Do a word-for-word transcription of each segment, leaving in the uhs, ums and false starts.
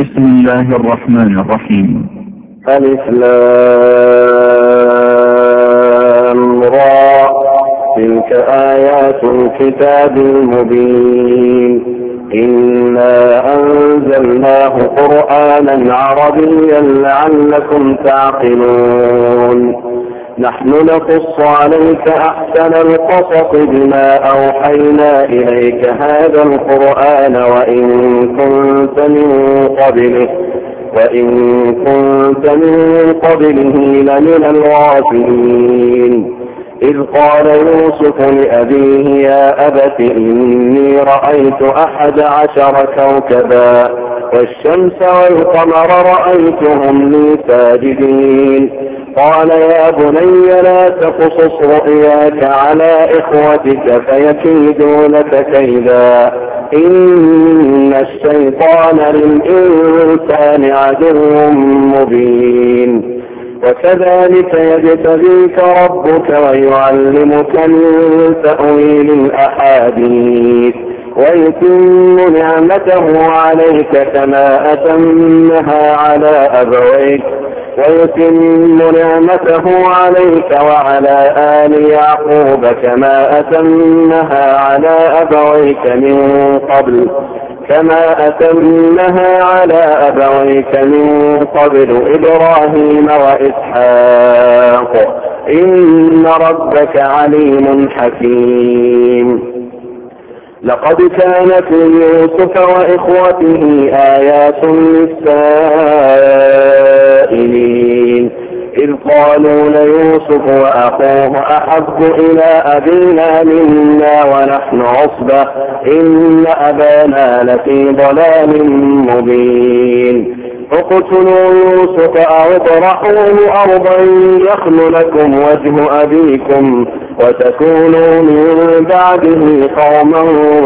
بسم الله الرحمن الرحيم. ألف لام را تلك آيات الكتاب المبين إنا أنزلناه قرآنا عربيا لعلكم تعقلون نحن نقص عليك أحسن القصص بما أوحينا إليك هذا القرآن وإن كنت من قبله وإن كنت من قبله لمن الغافلين إذ قال يوسف لأبيه يا أبت إني رأيت أحد عشر كوكبا والشمس والقمر رأيتهم لي ساجدين قال يا بني لا تقصص رؤياك على إخوتك فيكيدوا لك كيدا إن الشيطان للإنسان عدو مبين وكذلك يجتبيك ربك ويعلمك من تأويل الأحاديث ويتم نعمته عليك كما أتمها على أبويك ويتم نعمته عليك وعلى آل يعقوب كما أتمها على أبويك من قبل كما أتمها على أبويك من قبل إبراهيم وإسحاق إن ربك عليم حكيم لقد كانت ليوسف وإخوته آيات للسائلين إذ قالوا ليوسف وأخوه أحب إلى أبينا منا ونحن عصبة إن أبانا لفي ضلال مبين اقتلوا يوسف أو اطرحوه أرضا يخل لكم وجه أبيكم وتكونوا من بعده قوما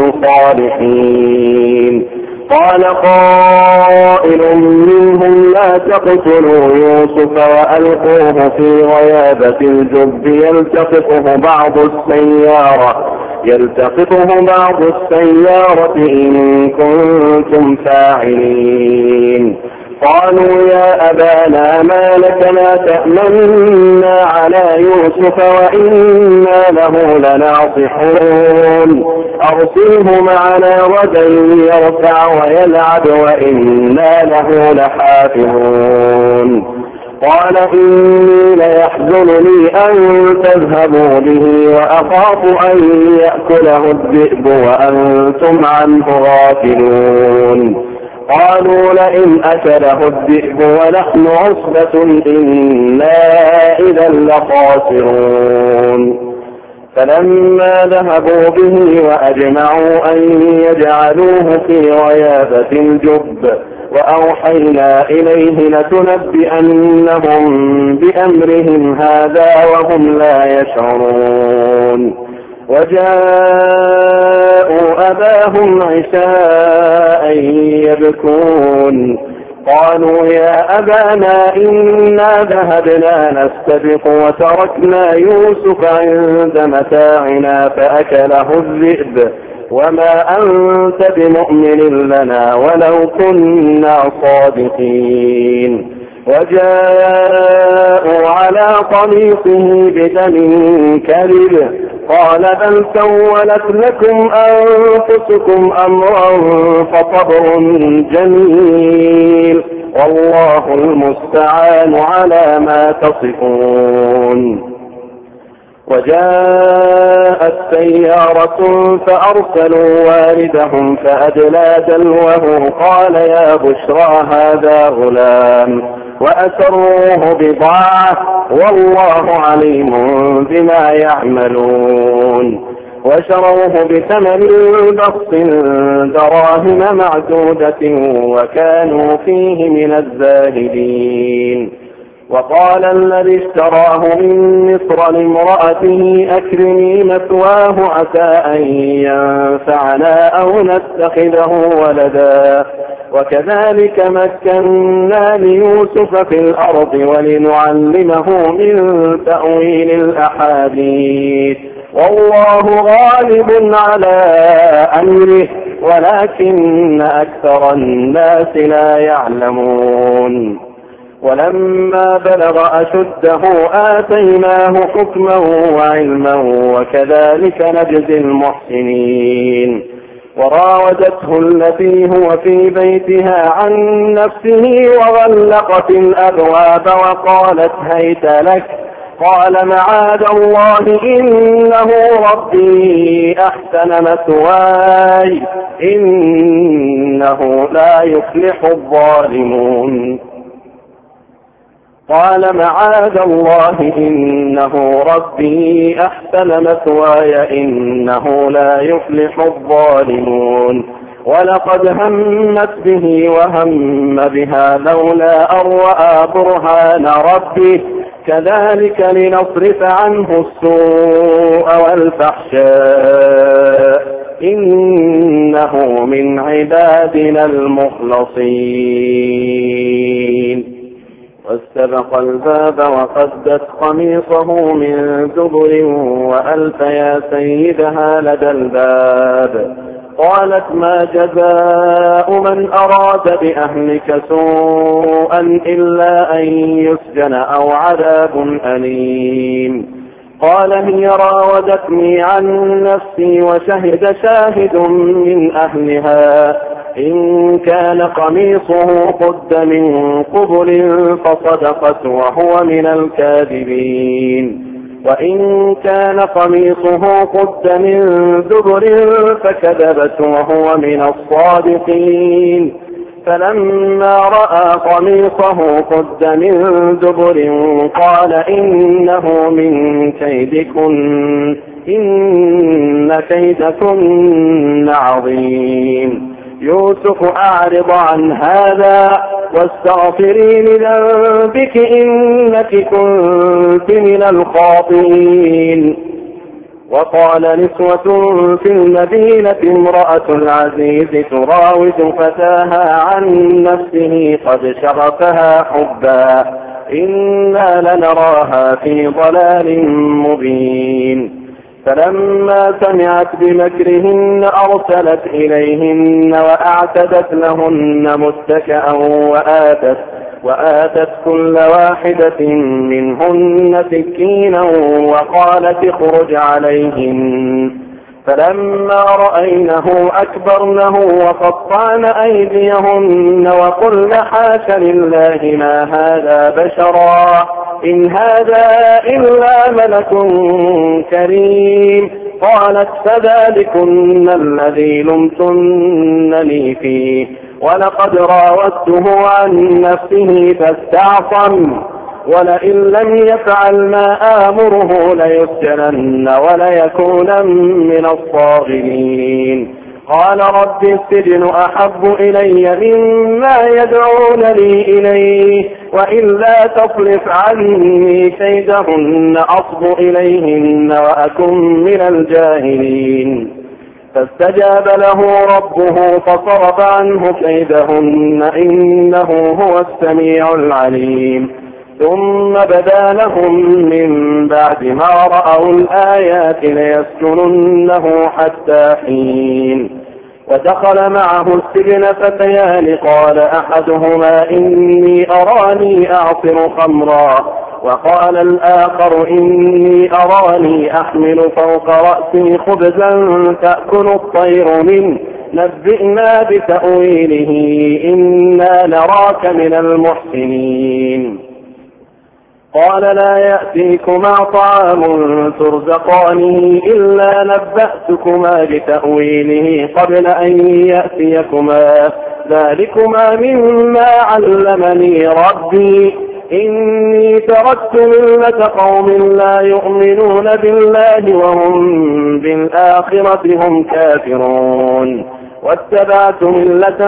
صالحين قال قائل منهم لا تقتلوا يوسف وألقوه في غيابة الجب يلتقطه بعض السيارة يلتقطه بعض السيارة إن كنتم فاعلين قالوا يا أبانا ما لك لا تأمنا على يوسف وإنا له لناصحون أرسله معنا غدا يرتع ويلعب وإنا له لحافظون قال إني ليحزنني أن تذهبوا به وأخاف أن يأكله الذئب وأنتم عنه غافلون قالوا لئن أكله الذئب ونحن عصبة إنا إذا لخاسرون فلما ذهبوا به وأجمعوا أن يجعلوه في غيابة الجب وأوحينا إليه لتنبئنهم بأمرهم هذا وهم لا يشعرون وجاءوا أباهم عشاء يبكون قالوا يا أبانا إنا ذهبنا نستبق وتركنا يوسف عند متاعنا فأكله الذئب وما أنت بمؤمن لنا ولو كنا صادقين وجاءوا على قميصه بدم كذب قال بل سولت لكم أنفسكم أمرا فصبر جميل والله المستعان على ما تصفون وجاءت سيارة فأرسلوا واردهم فأدلى دلوه قال يا بشرى هذا غلام وأسروه بضاعة والله عليم بما يعملون وشروه بثمن بخس دراهم معدودة وكانوا فيه من الزاهدين وقال الذي اشتراه من مصر لامرأته أكرمي مثواه عسى أن ينفعنا أو نتخذه ولدا وكذلك مكنا ليوسف في الأرض ولنعلمه من تأويل الأحاديث والله غالب على أمره ولكن أكثر الناس لا يعلمون. ولما بلغ أشده آتيناه حكما وعلما وكذلك نجزي المحسنين. وراودته التي هو في بيتها عن نفسه وغلقت الأبواب وقالت هيت لك قال معاذ الله إنه ربي أحسن مثواي إنه لا يفلح الظالمون. قال معاذ الله إنه ربي أحسن مثواي إنه لا يفلح الظالمون. ولقد همت به وهم بها لولا أن رأى برهان ربه كذلك لنصرف عنه السوء والفحشاء إنه من عبادنا المخلصين. واستبق الباب وقدت قميصه من دبر وألف يا سيدها لدى الباب. قالت ما جزاء من أراد بأهلك سوءا إلا أن يسجن أو عذاب أليم. قال هي راودتني عن نفسي وشهد شاهد من أهلها إن كان قميصه قد من قبل فصدقت وهو من الكاذبين وإن كان قميصه قد من دبر فكذبت وهو من الصادقين. فلما رأى قميصه قد من دبر قال إنه من كيدكن إن كيدكن عظيم. يوسف أعرض عن هذا واستغفري لذنبك إنك كنت من الخاطئين. وقال نسوة في المدينة امرأة العزيز تراود فتاها عن نفسه قد شغفها حبا إنا لنراها في ضلال مبين. فلما سمعت بمكرهن أرسلت إليهن وأعتدت لهن متكئا وآتت, وآتت كل واحدة منهن سكينا وقالت اخرج عليهن. فلما رأينه أكبرنه وقطعن أيديهن وقلن حاش لله ما هذا بشرا إن هذا إلا ملك كريم. قالت فذلكن الذي لمتنني فيه ولقد راودته عن نفسه فاستعصم ولئن لم يفعل ما آمره ليسجنن وليكون من الصاغرين. قال رب السجن أحب إلي مما يدعونني إليه وإلا تصرف عني كيدهن أصب إليهن وأكن من الجاهلين. فاستجاب له ربه فصرف عنه كيدهن إنه هو السميع العليم. ثم بدا لهم من بعد ما رأوا الآيات ليسجننه حتى حين. ودخل معه السجن فتيان قال أحدهما إني أراني أعصر خمرا وقال الآخر إني أراني أحمل فوق رأسي خبزا تأكل الطير منه نبئنا بتأويله إنا نراك من المحسنين. قال لا يأتيكما طعام ترزقانه إلا نبأتكما بتأويله قبل أن يأتيكما ذلكما مما علمني ربي إني تركت ملة قوم لا يؤمنون بالله وهم بالآخرة هم كافرون واتبعت ملة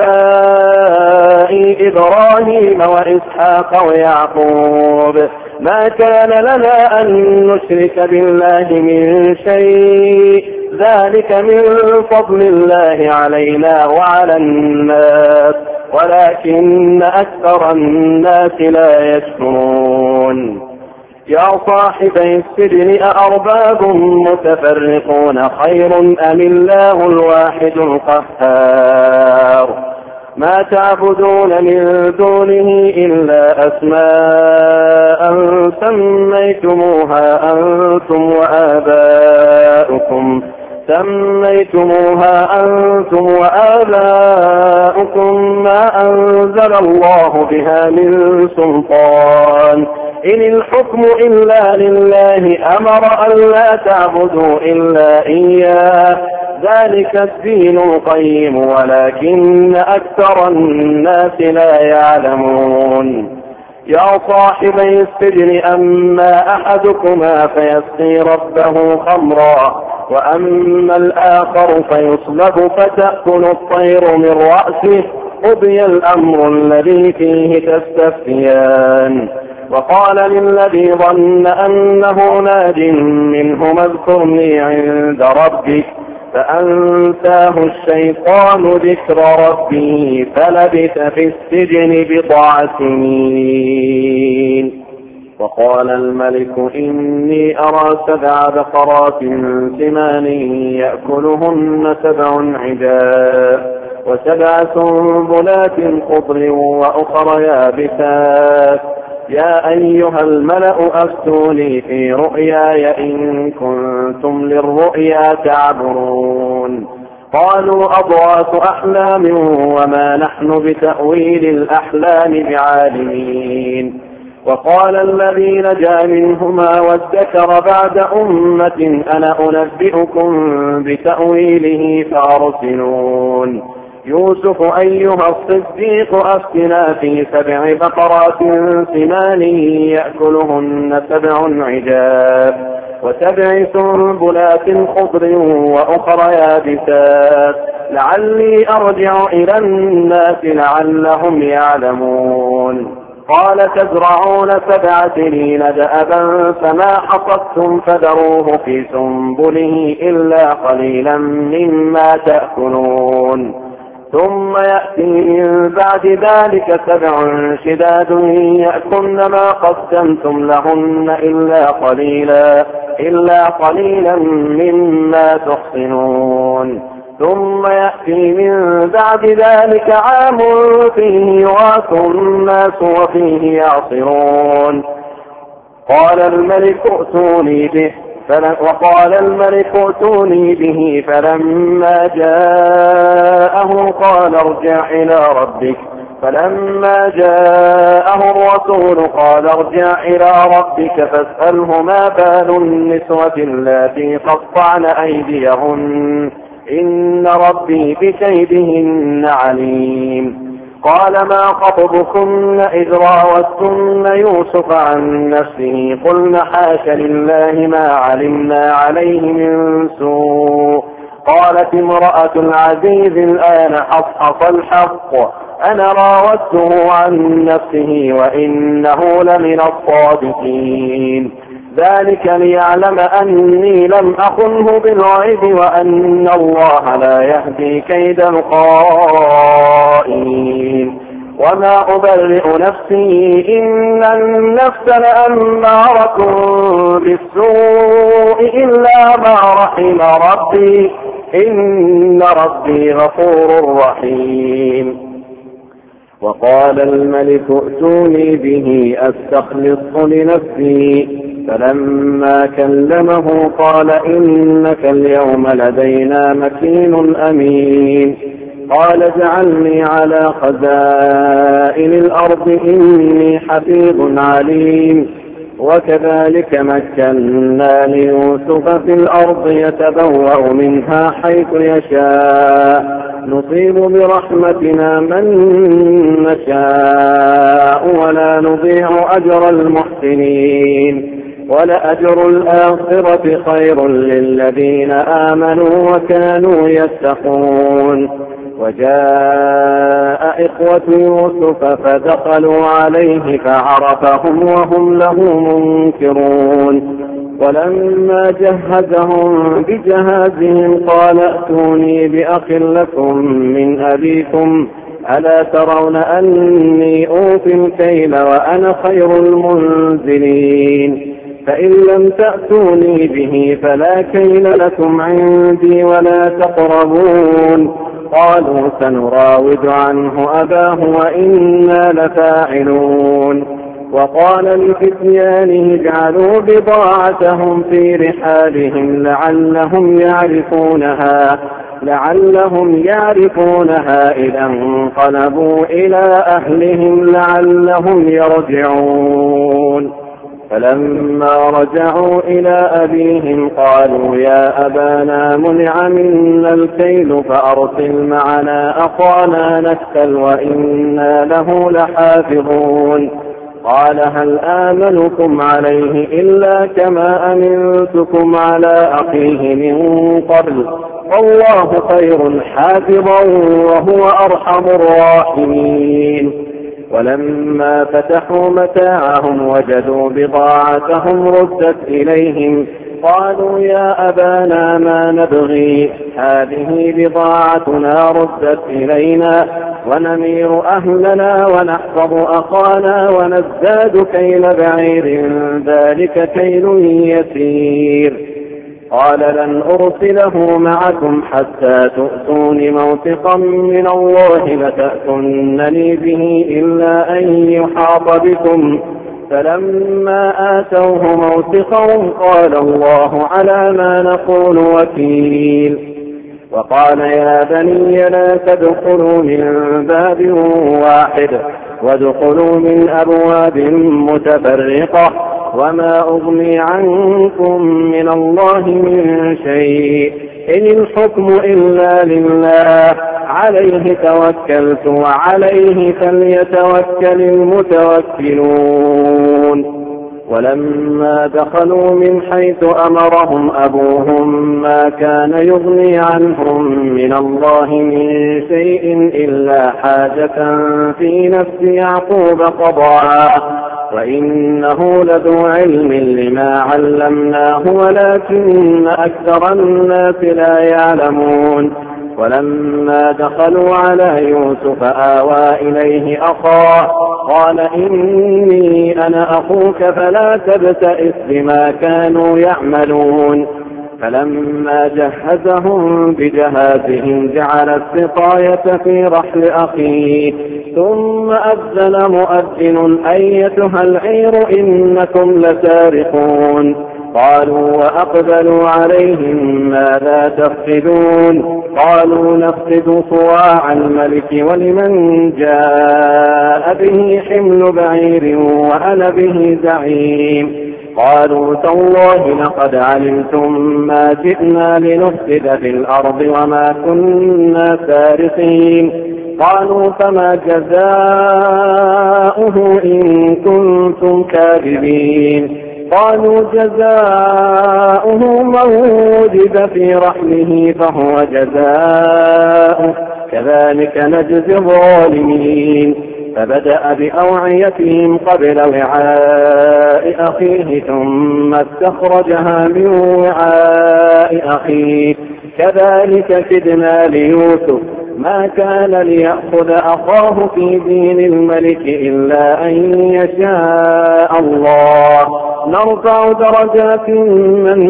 آبائي إبراهيم وإسحاق ويعقوب ما كان لنا أن نشرك بالله من شيء ذلك من فضل الله علينا وعلى الناس ولكن أكثر الناس لا يشكرون. يا صاحبي السجن أأرباب متفرقون خير أم الله الواحد القهار ما تعبدون من دونه إلا أسماء سميتموها أنتم وآباؤكم سميتموها أنتم وآباؤكم ما أنزل الله بها من سلطان إن الحكم إلا لله أمر أن لا تعبدوا إلا إياه ذلك الدين القيم ولكن أكثر الناس لا يعلمون يا صاحبي السجن أما أحدكما فيسقي ربه خمرا وأما الآخر فيصلب فتأكل الطير من رأسه قضي الأمر الذي فيه تستفتيان وقال للذي ظن أنه ناج منهما اذكرني عند ربك فأنساه الشيطان ذكر ربه فلبث في السجن بضع سنين وقال الملك إني أرى سبع بقرات سمان يأكلهن سبع عجاف وسبع سنبلات خضر وأخر يابسات يا أيها الملأ أفتوني في رؤياي إن كنتم للرؤيا تعبرون قالوا أضغاث أحلام وما نحن بتأويل الأحلام بعالمين وقال الذي نجا منهما وادكر بعد أمة أنا أنبئكم بتأويله فأرسلون يوسف أيها الصديق أفتنا في سبع بقرات سمان يأكلهن سبع عجاف وسبع سنبلات خضر وأخر يابسات لعلي أرجع إلى الناس لعلهم يعلمون قال تزرعون سبع سنين دأبا فما حصدتم فذروه في سنبله إلا قليلا مما تأكلون ثم يأتي من بعد ذلك سبع شداد يأكلن ما قدمتم لهن إلا قليلا إلا قليلا مما تحصنون ثم يأتي من بعد ذلك عام فيه يغاث الناس وفيه يعصرون قال الملك ائتوني به وقال الملك ائتوني به فلما جاءه قال ارجع إلى ربك فلما جاءه الرسول قال ارجع إلى ربك فاسأله ما بال النسوة اللاتي قطعن أيديهن إن ربي بكيدهن عليم قال ما خطبكن إذ راوتن يوسف عن نفسه قلن حاش لله ما علمنا عليه من سوء قالت امرأة العزيز الآن حصحص الحق أنا راودته عن نفسه وإنه لمن الصادقين ذلك ليعلم أني لم أخنه بالغيب وأن الله لا يهدي كيد الخائنين وما أبرئ نفسي إن النفس لأمارة بالسوء إلا ما رحم ربي إن ربي غفور رحيم وقال الملك ائتوني به أستخلصه لنفسي فلما كلمه قال إنك اليوم لدينا مكين أمين قال اجعلني على خزائن الأرض إني حفيظ عليم وكذلك مكنا ليوسف في الأرض يتبوأ منها حيث يشاء نصيب برحمتنا من نشاء ولا نضيع أجر المحسنين ولأجر الآخرة خير للذين آمنوا وكانوا يتقون وجاء إخوة يوسف فدخلوا عليه فعرفهم وهم له منكرون ولما جهزهم بجهازهم قال ائتوني بأخ لكم من أبيكم ألا ترون أني أوفي الكيل وأنا خير المنزلين فإن لم تأتوني به فلا كيل لكم عندي ولا تقربون. قالوا سنراود عنه أباه وإنا لفاعلون. وقال لفتيانه اجعلوا بضاعتهم في رحالهم لعلهم يعرفونها لعلهم يعرفونها إذا انقلبوا إلى أهلهم لعلهم يرجعون. فلما رجعوا إلى أبيهم قالوا يا أبانا منع منا الكيل فأرسل معنا أخانا نكتل وإنا له لحافظون. قال هل آمنكم عليه إلا كما أمنتكم على أخيه من قبل والله خير حافظا وهو أرحم الراحمين. ولما فتحوا متاعهم وجدوا بضاعتهم ردت إليهم قالوا يا أبانا ما نبغي هذه بضاعتنا ردت إلينا ونمير أهلنا ونحفظ أخانا ونزداد كيل بعير ذلك كيل يسير. قال لن أرسله معكم حتى تؤتون موثقا من الله لتأتونني به إلا أن يحاط بكم. فلما آتوه موثقهم قال الله على ما نقول وكيل. وقال يا بني لا تدخلوا من باب واحد وادخلوا من أبواب متفرقة وما أغني عنكم من الله من شيء إن الحكم إلا لله عليه توكلت وعليه فليتوكل المتوكلون. ولما دخلوا من حيث أمرهم أبوهم ما كان يغني عنهم من الله من شيء إلا حاجة في نفس يعقوب قضاها وإنه لذو علم لما علمناه ولكن أكثر الناس لا يعلمون. ولما دخلوا على يوسف آوى إليه أخاه قال إني أنا أخوك فلا تبتئس بما كانوا يعملون. فلما جهزهم بجهازهم جعل السقاية في رحل أخيه ثم أذن مؤذن أيتها العير إنكم لسارقون. قالوا وأقبلوا عليهم ماذا تفقدون قالوا نفقد صواع الملك ولمن جاء به حمل بعير وأنا به زعيم. قالوا تالله لقد علمتم ما جئنا لنفسد في الأرض وما كنا سارقين. قالوا فما جزاؤه إن كنتم كاذبين. قالوا جزاؤه من وجد في رحله فهو جزاؤه كذلك نجزي الظالمين. فبدأ بأوعيتهم قبل وعاء أخيه ثم استخرجها من وعاء أخيه كذلك كدنا ليوسف ما كان ليأخذ أخاه في دين الملك إلا أن يشاء الله نرفع درجات من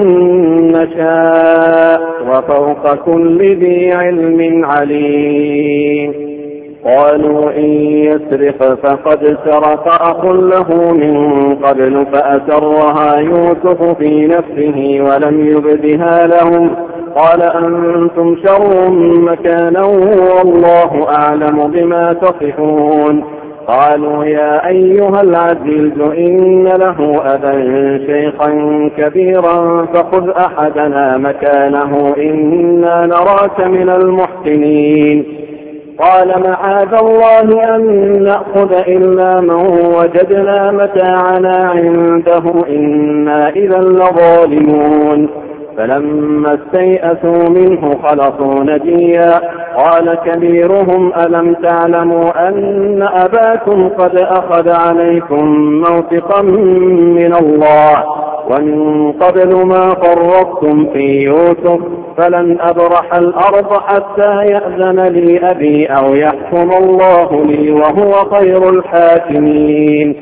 نشاء وفوق كل ذي علم عليم. قالوا إن يسرق فقد سرق أخ له من قبل فأسرها يوسف في نفسه ولم يبدها لهم قال أنتم شر مكانا والله أعلم بما تصفون. قالوا يا أيها العزيز إن له أبا شيخا كبيرا فخذ أحدنا مكانه إنا نراك من المحسنين. قال معاذ الله أن نأخذ إلا من وجدنا متاعنا عنده إنا إذا لظالمون. فلما استيئسوا منه خلصوا نجيا قال كبيرهم ألم تعلموا أن أباكم قد أخذ عليكم موثقا من الله ومن قبل ما فرطتم في يوسف فلن أبرح الأرض حتى يأذن لي أبي أو يحكم الله لي وهو خير الحاكمين.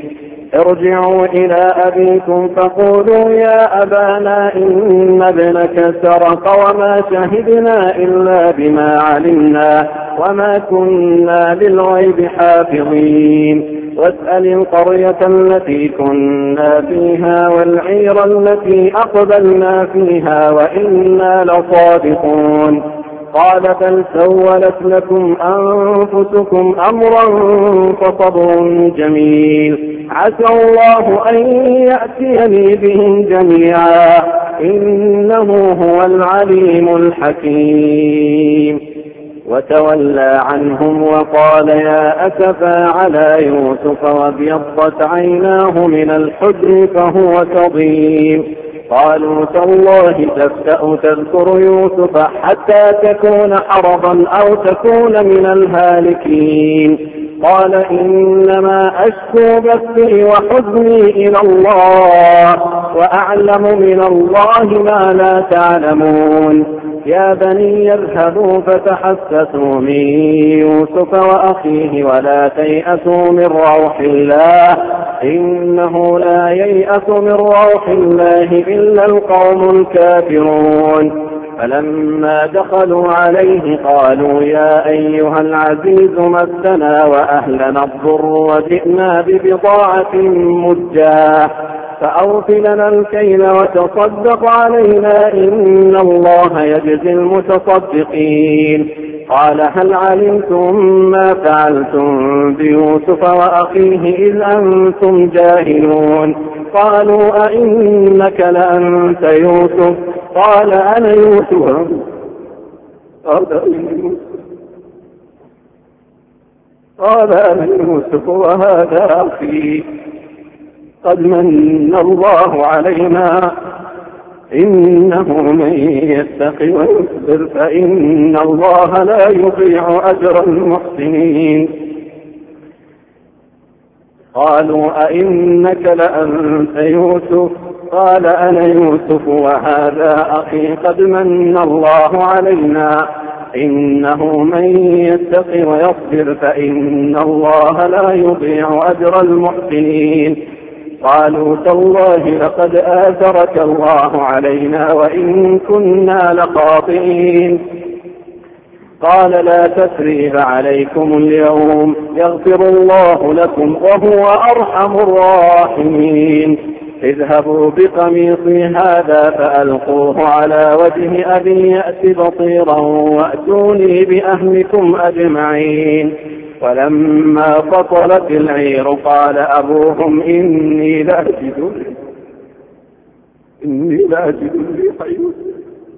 ارجعوا إلى أبيكم فقولوا يا أبانا إن ابنك سرق وما شهدنا إلا بما علمنا وما كنا للغيب حافظين واسأل القرية التي كنا فيها والعير التي أقبلنا فيها وإنا لصادقون. قال بل سولت لكم أنفسكم أمرا فصبر جميل عسى الله أن يأتيني بهم جميعا إنه هو العليم الحكيم. وتولى عنهم وقال يا أسفا على يوسف وابيضت عيناه من الحزن فهو كظيم. قالوا تالله تفتأ تذكر يوسف حتى تكون حرضا أو تكون من الهالكين. قال إنما أشكو بثي وحزني إلى الله وأعلم من الله ما لا تعلمون. يا بني اذهبوا فتحسسوا من يوسف وأخيه ولا تيأسوا من روح الله إنه لا ييأس من روح الله إلا القوم الكافرون. فلما دخلوا عليه قالوا يا أيها العزيز مسنا وأهلنا الضر وجئنا ببضاعة مزجاة فأوف لنا الكيل وتصدق علينا إن الله يجزي المتصدقين. قال هل علمتم ما فعلتم بيوسف وأخيه إذ أنتم جاهلون؟ قالوا أئنك لأنت يوسف؟ قال أنا يوسف. قال أنا يوسف وهذا أخي قد من الله علينا إنه من يتق ويصبر فإن الله لا يضيع أجر المحسنين. قالوا أئنك لأنت يوسف؟ قال أنا يوسف وهذا أخي قد من الله علينا إنه من يتق ويصبر فإن الله لا يضيع أجر المحسنين. قالوا تالله لقد آثرك الله علينا وإن كنا لخاطئين. قال لا تثريب عليكم اليوم يغفر الله لكم وهو أرحم الراحمين. اذهبوا بقميصي هذا فألقوه على وجه أبي يأت بصيرا وأتوني بأهلكم أجمعين. ولما فصلت العير قال أبوهم إني لأجد إني لأجد ريح يوسف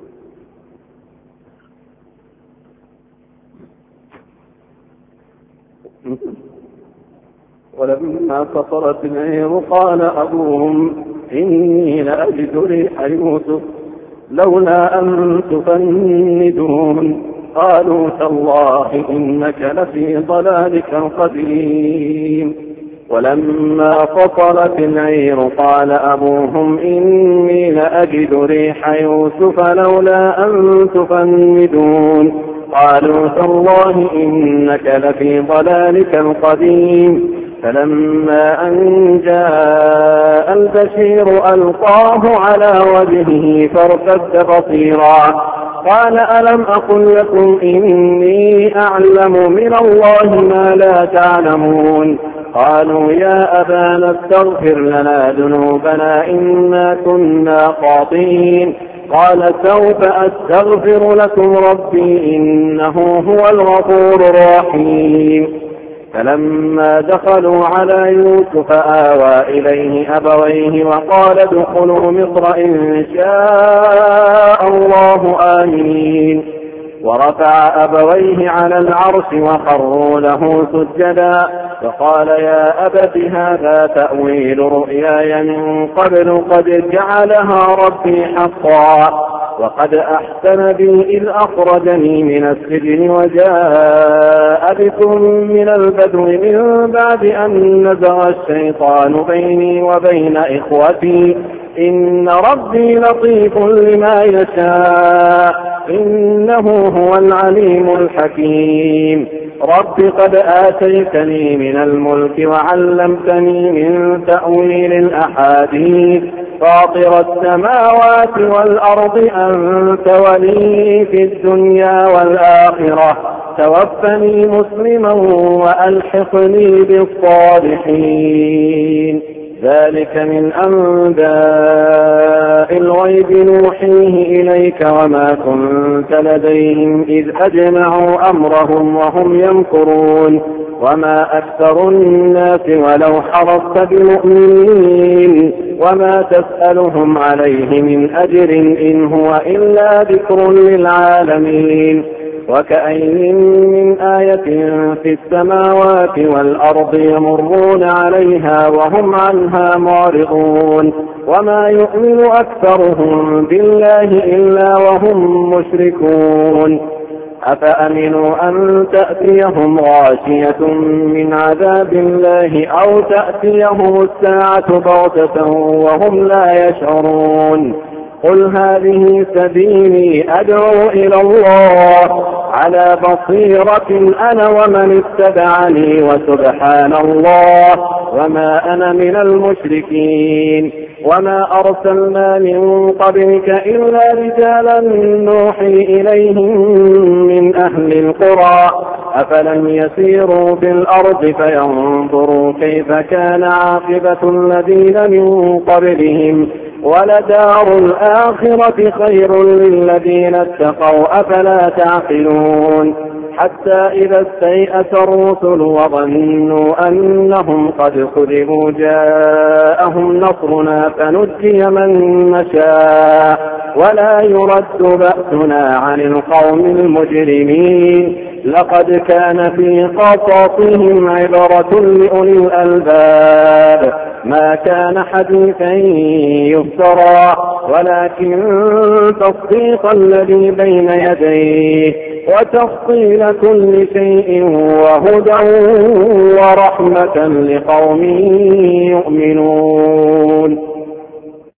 ولما فصلت العير قال أبوهم إني لأجد ريح يوسف لولا أن تفندون. قالوا تالله إنك لفي ضلالك القديم. ولما فصلت العير قال أبوهم إني لأجد ريح يوسف لولا أن تفندون. قالوا تالله إنك لفي ضلالك القديم. فلما أن جاء البشير ألقاه على وجهه فارتد بصيرا قال ألم أقل لكم إني أعلم من الله ما لا تعلمون؟ قالوا يا أبانا استغفر لنا ذنوبنا إنا كنا خاطئين. قال سوف أستغفر لكم ربي إنه هو الغفور الرحيم. فلما دخلوا على يوسف آوى إليه أبويه وقال ادخلوا مصر إن شاء الله آمين. ورفع أبويه على العرش وخروا له سجدا فقال يا أبت هذا تأويل رؤياي من قبل قد جعلها ربي حقا وقد أحسن بي إذ أخرجني من السجن وجاء بكم من البدو من بعد أن نزغ الشيطان بيني وبين إخوتي إن ربي لطيف لما يشاء إنه هو العليم الحكيم. رب قد آتيتني من الملك وعلمتني من تأويل الأحاديث فاطر السماوات والأرض أنت ولي في الدنيا والآخرة توفني مسلما وألحقني بالصالحين ذلك من أنباء الغيب نوحيه إليك وما كنت لديهم إذ أجمعوا أمرهم وهم يمكرون وما أكثر الناس ولو حرصت بمؤمنين وما تسألهم عليه من أجر إن هو إلا ذكر للعالمين وكأين من آية في السماوات والأرض يمرون عليها وهم عنها معرضون وما يؤمن أكثرهم بالله إلا وهم مشركون أفأمنوا أن تأتيهم غاشية من عذاب الله أو تأتيهم الساعة بغتة وهم لا يشعرون قل هذه سبيلي أدعو إلى الله على بصيرة أنا ومن اتبعني وسبحان الله وما أنا من المشركين وما أرسلنا من قبلك إلا رجالا نوحي إليهم من أهل القرى أفلم يسيروا في الأرض فينظروا كيف كان عاقبة الذين من قبلهم ولدار الآخرة خير للذين اتقوا أفلا تعقلون حتى إذا استيأس الرسل وظنوا أنهم قد كذبوا جاءهم نصرنا فنجي من نشاء ولا يرد بأسنا عن القوم المجرمين لقد كان في قصصهم عبرة لأولي الألباب ما كان حديثا يفترى ولكن تصديق الذي بين يديه وتفصيل كل شيء وهدى ورحمة لقوم